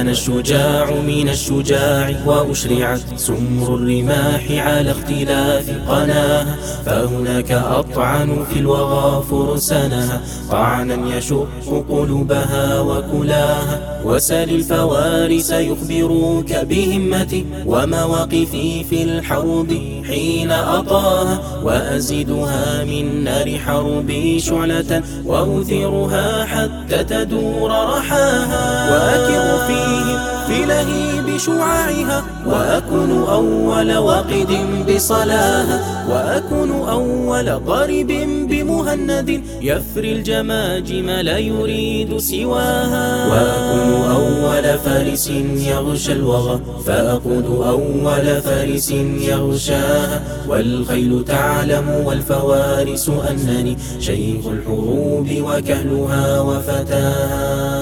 ودنا الشجاع من الشجاع، وأشرعت سمر الرماح على اختلاف قناها، فهناك أطعن في الوغى فرسانها، طعنا يشق قلوبها وكلاها. وسل الفوارس يخبروك بهمتي ومواقفي في الحرب حين أطاها، وأزيدها من نار حربي شعلة وأثيرها حتى تدور رحاها، وأكر فيه في لهيب شعاعها، وأكون أول واقد بصلاها، وأكون أول ضارب بمهند يفري الجماجم لا يريد سواها، وأكون أول فارس يغشى الوغى فأقود أول فارس يغشاها، والخيل تعلم والفوارس أنني شيخ الحروب وكهلها وفتاها.